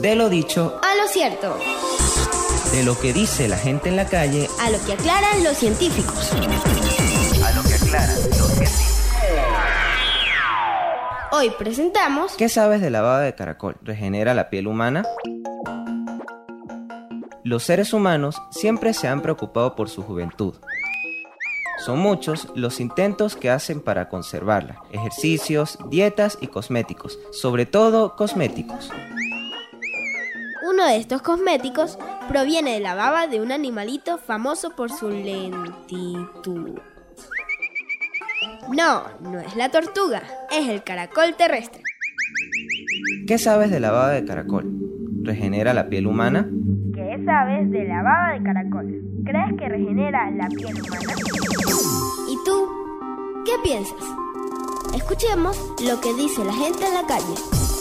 De lo dicho a lo cierto. De lo que dice la gente en la calle A lo que aclaran los científicos. a lo que aclaran los científicos. Hoy presentamos... ¿Qué sabes de la baba de caracol? ¿Regenera la piel humana? Los seres humanos siempre se han preocupado por su juventud. Son muchos los intentos que hacen para conservarla: ejercicios, dietas y cosméticos, sobre todo cosméticos. Uno de estos cosméticos proviene de la baba de un animalito famoso por su lentitud. No es la tortuga, es el caracol terrestre. ¿Qué sabes de la baba de caracol? ¿Regenera la piel humana? ¿Qué sabes de la baba de caracol? ¿Crees que regenera la piel humana? ¿Y tú? ¿Qué piensas? Escuchemos lo que dice la gente en la calle.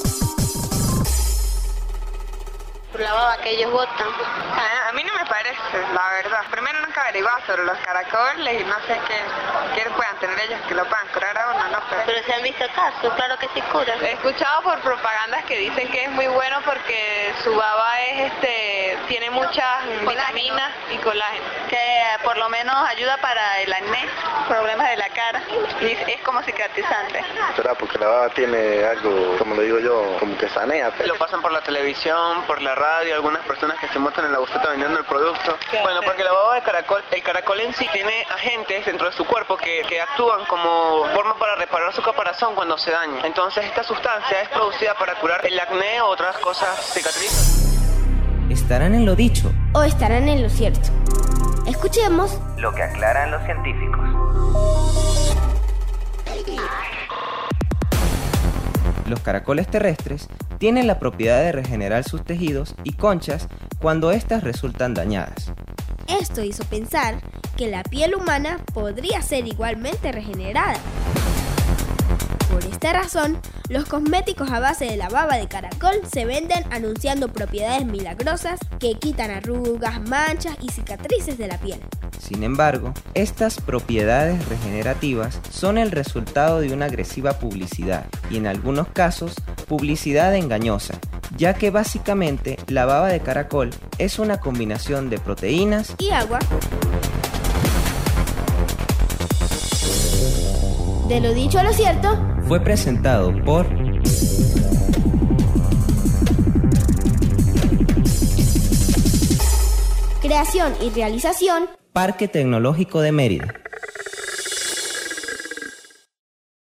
Por la baba que ellos botan. A mí no me parece, la verdad. Primero nunca averiguado sobre los caracoles y no sé qué puedan tener ellos que lo puedan curar a uno, ¿no? Pero se han visto casos, claro que sí curan. He escuchado por propagandas que dicen que es muy bueno porque su baba tiene muchas vitaminas y colágeno. Que por lo menos ayuda para el acné, problemas de la cara, y es como cicatrizante. ¿Será porque la baba tiene algo, como le digo yo, como que sanea? Lo pasan por la televisión, por la radio, algunas personas que se muestran en la bufeta vendiendo el producto. Bueno, porque la baba de caracol, el caracol en sí tiene agentes dentro de su cuerpo que actúan como forma para reparar su caparazón cuando se daña. Entonces esta sustancia es producida para curar el acné o otras cosas cicatrices. ¿Estarán en lo dicho ¿O estarán en lo cierto? Escuchemos lo que aclaran los científicos? Los caracoles terrestres tienen la propiedad de regenerar sus tejidos y conchas cuando éstas resultan dañadas. Esto hizo pensar que la piel humana podría ser igualmente regenerada. Por esta razón, los cosméticos a base de la baba de caracol se venden anunciando propiedades milagrosas que quitan arrugas, manchas y cicatrices de la piel. Sin embargo, estas propiedades regenerativas son el resultado de una agresiva publicidad y en algunos casos publicidad engañosa, ya que básicamente la baba de caracol es una combinación de proteínas Y agua. De lo dicho a lo cierto, fue presentado por creación y realización, Parque Tecnológico de Mérida.